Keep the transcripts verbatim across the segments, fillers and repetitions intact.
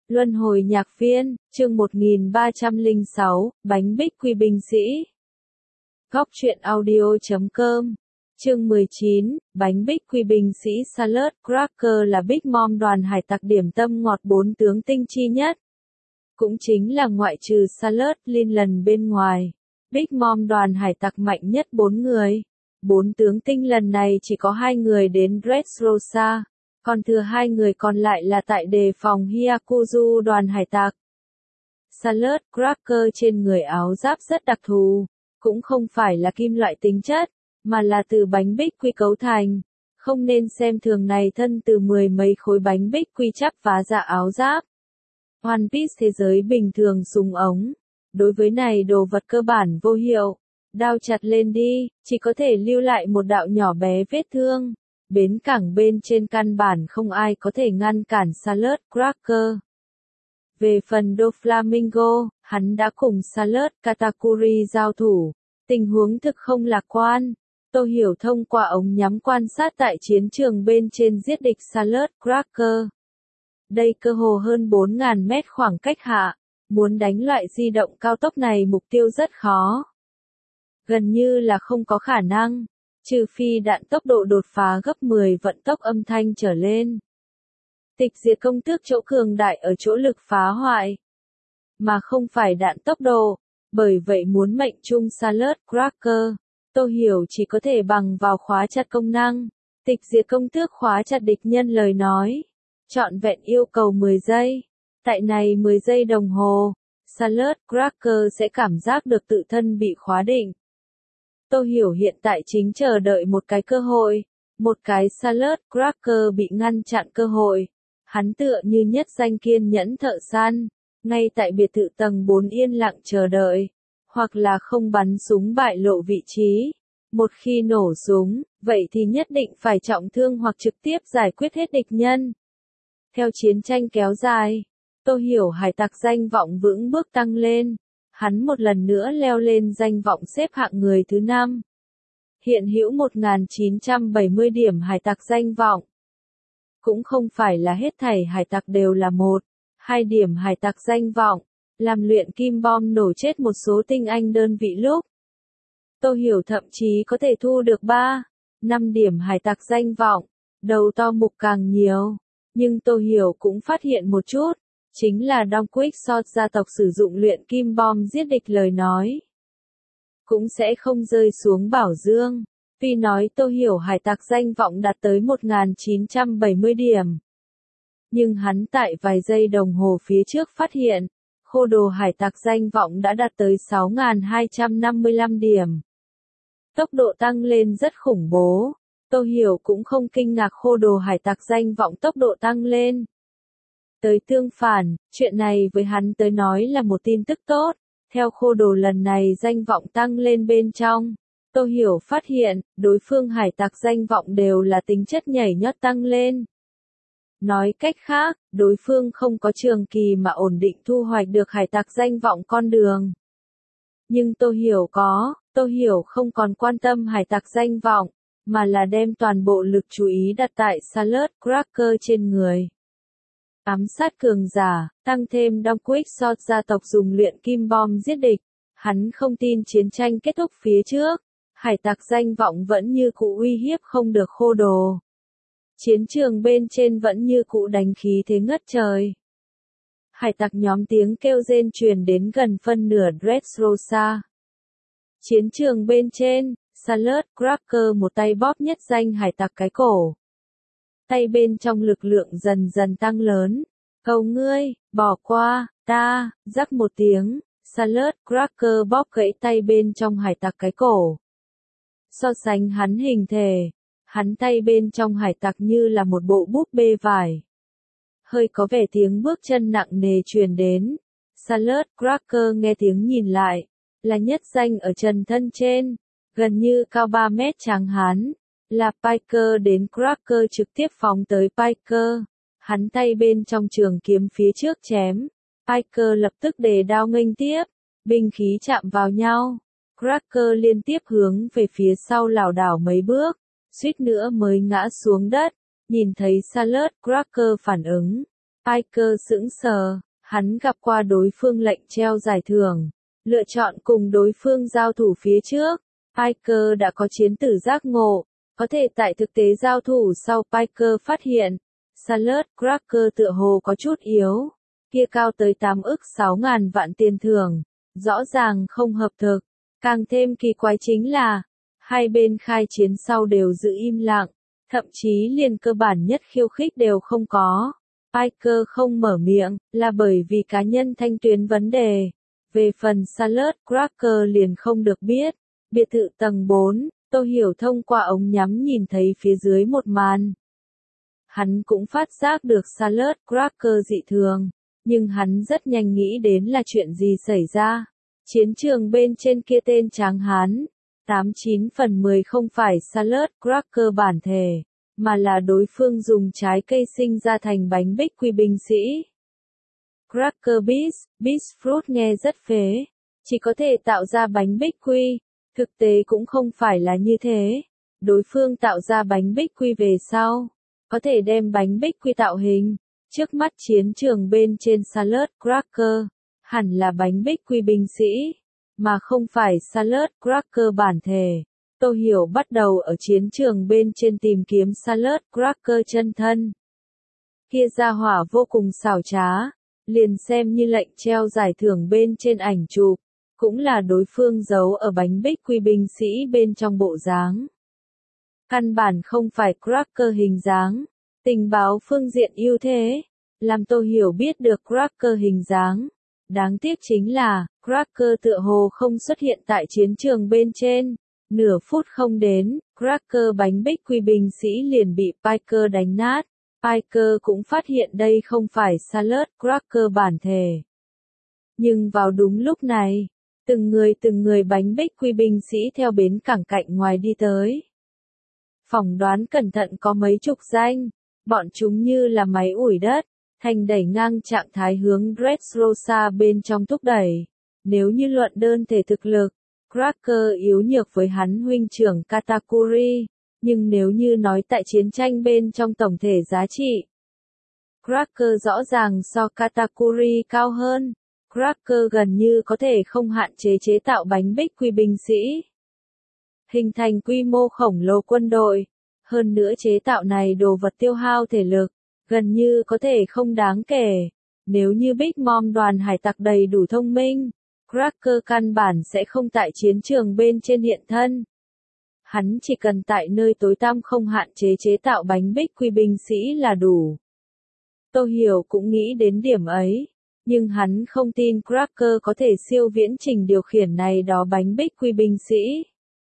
Luân hồi nhạc viên, chương một nghìn ba trăm lẻ sáu, bánh bích quy binh sĩ. Góc truyện audio chấm com. Chương mười chín, bánh bích quy binh sĩ Salad Cracker là Big Mom đoàn hải tặc điểm tâm ngọt bốn tướng tinh chi nhất. Cũng chính là ngoại trừ Salad Lincoln bên ngoài, Big Mom đoàn hải tặc mạnh nhất bốn người. Bốn tướng tinh lần này chỉ có hai người đến Dressrosa, còn thừa hai người còn lại là tại đề phòng Hyakuzu đoàn hải tặc. Salad Cracker trên người áo giáp rất đặc thù, cũng không phải là kim loại tính chất, mà là từ bánh bích quy cấu thành. Không nên xem thường này thân từ mười mấy khối bánh bích quy chắp vá ra áo giáp. One Piece thế giới bình thường súng ống. Đối với này đồ vật cơ bản vô hiệu. Đao chặt lên đi, chỉ có thể lưu lại một đạo nhỏ bé vết thương. Bến cảng bên trên căn bản không ai có thể ngăn cản Salad Cracker. Về phần Doflamingo, hắn đã cùng Salad Katakuri giao thủ. Tình huống thực không lạc quan. Tô Hiểu thông qua ống nhắm quan sát tại chiến trường bên trên giết địch Salad Cracker. Đây cơ hồ hơn bốn nghìn mét khoảng cách hạ. Muốn đánh loại di động cao tốc này mục tiêu rất khó. Gần như là không có khả năng. Trừ phi đạn tốc độ đột phá gấp mười vận tốc âm thanh trở lên. Tịch diệt công tước chỗ cường đại ở chỗ lực phá hoại, mà không phải đạn tốc độ. Bởi vậy muốn mệnh trung Salad Cracker, Tô Hiểu chỉ có thể bằng vào khóa chặt công năng. Tịch diệt công tước khóa chặt địch nhân lời nói. Trọn vẹn yêu cầu mười giây. Tại này mười giây đồng hồ, Salad Cracker sẽ cảm giác được tự thân bị khóa định. Tô Hiểu hiện tại chính chờ đợi một cái cơ hội, một cái Salad Cracker bị ngăn chặn cơ hội. Hắn tựa như nhất danh kiên nhẫn thợ săn, ngay tại biệt thự tầng bốn yên lặng chờ đợi, hoặc là không bắn súng bại lộ vị trí. Một khi nổ súng, vậy thì nhất định phải trọng thương hoặc trực tiếp giải quyết hết địch nhân. Theo chiến tranh kéo dài, Tô Hiểu hải tặc danh vọng vững bước tăng lên. Hắn một lần nữa leo lên danh vọng xếp hạng người thứ năm. Hiện hữu một nghìn chín trăm bảy mươi điểm hải tặc danh vọng. Cũng không phải là hết thảy hải tặc đều là một, hai điểm hải tặc danh vọng, làm luyện kim bom nổ chết một số tinh anh đơn vị lúc. Tô Hiểu thậm chí có thể thu được ba, năm điểm hải tặc danh vọng, đầu to mục càng nhiều. Nhưng Tô Hiểu cũng phát hiện một chút. Chính là Đông Quick Sword gia tộc sử dụng luyện kim bom giết địch lời nói. Cũng sẽ không rơi xuống bảo dương. Tuy nói Tô Hiểu hải tặc danh vọng đạt tới một nghìn chín trăm bảy mươi điểm. Nhưng hắn tại vài giây đồng hồ phía trước phát hiện, khô đồ hải tặc danh vọng đã đạt tới sáu nghìn hai trăm năm mươi lăm điểm. Tốc độ tăng lên rất khủng bố. Tô Hiểu cũng không kinh ngạc khô đồ hải tặc danh vọng tốc độ tăng lên. Tới tương phản, chuyện này với hắn tới nói là một tin tức tốt. Theo khô đồ lần này danh vọng tăng lên bên trong, Tô Hiểu phát hiện, đối phương hải tặc danh vọng đều là tính chất nhảy nhót tăng lên. Nói cách khác, đối phương không có trường kỳ mà ổn định thu hoạch được hải tặc danh vọng con đường. Nhưng Tô Hiểu có, Tô Hiểu không còn quan tâm hải tặc danh vọng, mà là đem toàn bộ lực chú ý đặt tại Salad Cracker trên người. Ám sát cường giả, tăng thêm Đông Quick Sword gia tộc dùng luyện kim bom giết địch. Hắn không tin chiến tranh kết thúc phía trước. Hải tặc danh vọng vẫn như cũ uy hiếp không được khô đồ. Chiến trường bên trên vẫn như cũ đánh khí thế ngất trời. Hải tặc nhóm tiếng kêu rên truyền đến gần phân nửa Dressrosa. Chiến trường bên trên, Salad Cracker một tay bóp nhất danh hải tặc cái cổ. Tay bên trong lực lượng dần dần tăng lớn. Cầu ngươi, bỏ qua, ta, rắc một tiếng, Salad Cracker bóp gãy tay bên trong hải tặc cái cổ. So sánh hắn hình thể, hắn tay bên trong hải tặc như là một bộ búp bê vải. Hơi có vẻ tiếng bước chân nặng nề truyền đến. Salad Cracker nghe tiếng nhìn lại, là nhất danh ở trần thân trên, gần như cao ba mét tráng hán. Là Piker đến Cracker trực tiếp phóng tới Piker. Hắn tay bên trong trường kiếm phía trước chém. Piker lập tức đề đao nghênh tiếp. Binh khí chạm vào nhau. Cracker liên tiếp hướng về phía sau lảo đảo mấy bước. Suýt nữa mới ngã xuống đất. Nhìn thấy Salad Cracker phản ứng. Piker sững sờ, hắn gặp qua đối phương lệnh treo giải thưởng, lựa chọn cùng đối phương giao thủ phía trước. Piker đã có chiến tử giác ngộ, có thể tại thực tế giao thủ sau Piker phát hiện, Salad Cracker tựa hồ có chút yếu, kia cao tới tám ức sáu ngàn vạn tiền thưởng, rõ ràng không hợp thực. Càng thêm kỳ quái chính là, hai bên khai chiến sau đều giữ im lặng, thậm chí liền cơ bản nhất khiêu khích đều không có. Piker không mở miệng, là bởi vì cá nhân thanh tuyến vấn đề. Về phần Salad Cracker liền không được biết. Biệt thự tầng bốn, Tô Hiểu thông qua ống nhắm nhìn thấy phía dưới một màn. Hắn cũng phát giác được Salad Cracker dị thường, nhưng hắn rất nhanh nghĩ đến là chuyện gì xảy ra. Chiến trường bên trên kia tên tráng hán, tám chín phần mười không phải Salad Cracker bản thể, mà là đối phương dùng trái cây sinh ra thành bánh bích quy binh sĩ. Cracker Beast, Beast Fruit nghe rất phế, chỉ có thể tạo ra bánh bích quy. Thực tế cũng không phải là như thế. Đối phương tạo ra bánh bích quy về sau, có thể đem bánh bích quy tạo hình. Trước mắt chiến trường bên trên Salad Cracker, hẳn là bánh bích quy binh sĩ, mà không phải Salad Cracker bản thể. Tô Hiểu bắt đầu ở chiến trường bên trên tìm kiếm Salad Cracker chân thân. Kia ra hỏa vô cùng xảo trá, liền xem như lệnh treo giải thưởng bên trên ảnh chụp, cũng là đối phương giấu ở bánh bích quy binh sĩ bên trong bộ dáng. Căn bản không phải Cracker hình dáng, tình báo phương diện ưu thế, làm Tô Hiểu biết được Cracker hình dáng. Đáng tiếc chính là, Cracker tựa hồ không xuất hiện tại chiến trường bên trên. Nửa phút không đến, Cracker bánh bích quy binh sĩ liền bị Piker đánh nát. Piker cũng phát hiện đây không phải Salad Cracker bản thể. Nhưng vào đúng lúc này, từng người từng người bánh bích quy binh sĩ theo bến cảng cạnh ngoài đi tới. Phỏng đoán cẩn thận có mấy chục danh, bọn chúng như là máy ủi đất, thành đẩy ngang trạng thái hướng Dressrosa bên trong thúc đẩy. Nếu như luận đơn thể thực lực, Cracker yếu nhược với hắn huynh trưởng Katakuri, nhưng nếu như nói tại chiến tranh bên trong tổng thể giá trị, Cracker rõ ràng so Katakuri cao hơn. Cracker gần như có thể không hạn chế chế tạo bánh bích quy binh sĩ, hình thành quy mô khổng lồ quân đội. Hơn nữa chế tạo này đồ vật tiêu hao thể lực, gần như có thể không đáng kể. Nếu như Big Mom đoàn hải tặc đầy đủ thông minh, Cracker căn bản sẽ không tại chiến trường bên trên hiện thân. Hắn chỉ cần tại nơi tối tăm không hạn chế chế tạo bánh bích quy binh sĩ là đủ. Tô Hiểu cũng nghĩ đến điểm ấy, nhưng hắn không tin Cracker có thể siêu viễn trình điều khiển này đó bánh bích quy binh sĩ.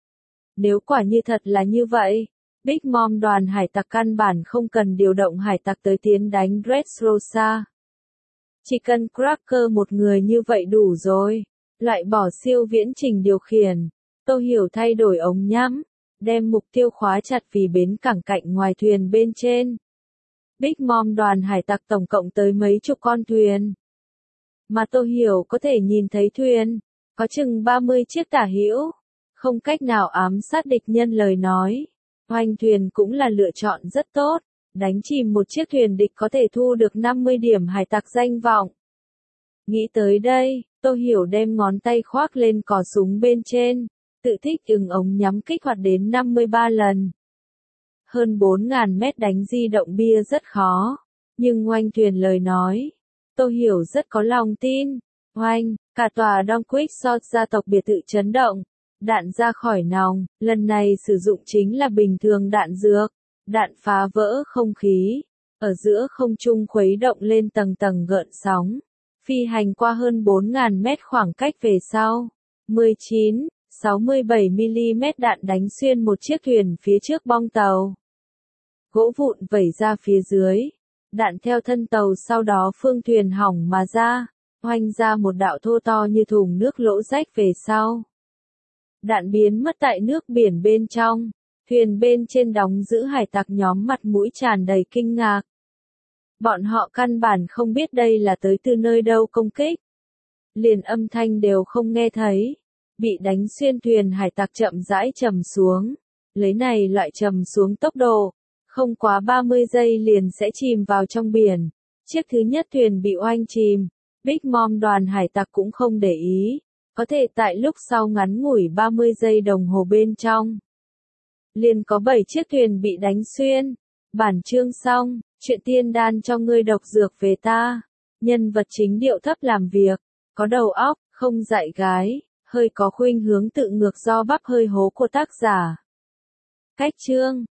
Nếu quả như thật là như vậy, Big Mom đoàn hải tặc căn bản không cần điều động hải tặc tới tiến đánh Dressrosa. Chỉ cần Cracker một người như vậy đủ rồi, loại bỏ siêu viễn trình điều khiển. Tô Hiểu thay đổi ống nhắm, đem mục tiêu khóa chặt vì bến cảng cạnh ngoài thuyền bên trên. Big Mom đoàn hải tặc tổng cộng tới mấy chục con thuyền. Mà Tô Hiểu có thể nhìn thấy thuyền, có chừng ba mươi chiếc tả hữu, không cách nào ám sát địch nhân lời nói. Hoành thuyền cũng là lựa chọn rất tốt, đánh chìm một chiếc thuyền địch có thể thu được năm mươi điểm hải tặc danh vọng. Nghĩ tới đây, Tô Hiểu đem ngón tay khoác lên cò súng bên trên, tự thích ưng ống nhắm kích hoạt đến năm mươi ba lần. Hơn bốn nghìn mét đánh di động bia rất khó, nhưng oanh thuyền lời nói, Tô Hiểu rất có lòng tin. Oanh, cả tòa Donquick Short gia tộc biệt thự chấn động, đạn ra khỏi nòng, lần này sử dụng chính là bình thường đạn dược, đạn phá vỡ không khí, ở giữa không trung khuấy động lên tầng tầng gợn sóng, phi hành qua hơn bốn nghìn mét khoảng cách về sau. mười chín, sáu mươi bảy mi li mét đạn đánh xuyên một chiếc thuyền phía trước bong tàu. Gỗ vụn vẩy ra phía dưới, đạn theo thân tàu sau đó phương thuyền hỏng mà ra, hoành ra một đạo thô to như thùng nước lỗ rách về sau. Đạn biến mất tại nước biển bên trong, thuyền bên trên đóng giữ hải tặc nhóm mặt mũi tràn đầy kinh ngạc. Bọn họ căn bản không biết đây là tới từ nơi đâu công kích. Liền âm thanh đều không nghe thấy, bị đánh xuyên thuyền hải tặc chậm rãi trầm xuống, lấy này loại trầm xuống tốc độ, không quá ba mươi giây liền sẽ chìm vào trong biển. Chiếc thứ nhất thuyền bị oanh chìm, Big Mom đoàn hải tặc cũng không để ý, có thể tại lúc sau ngắn ngủi ba mươi giây đồng hồ bên trong. Liền có bảy chiếc thuyền bị đánh xuyên. Bản chương xong, chuyện tiên đan cho ngươi độc dược về ta. Nhân vật chính điệu thấp làm việc, có đầu óc, không dạy gái, hơi có khuynh hướng tự ngược do bắp hơi hố của tác giả. Cách chương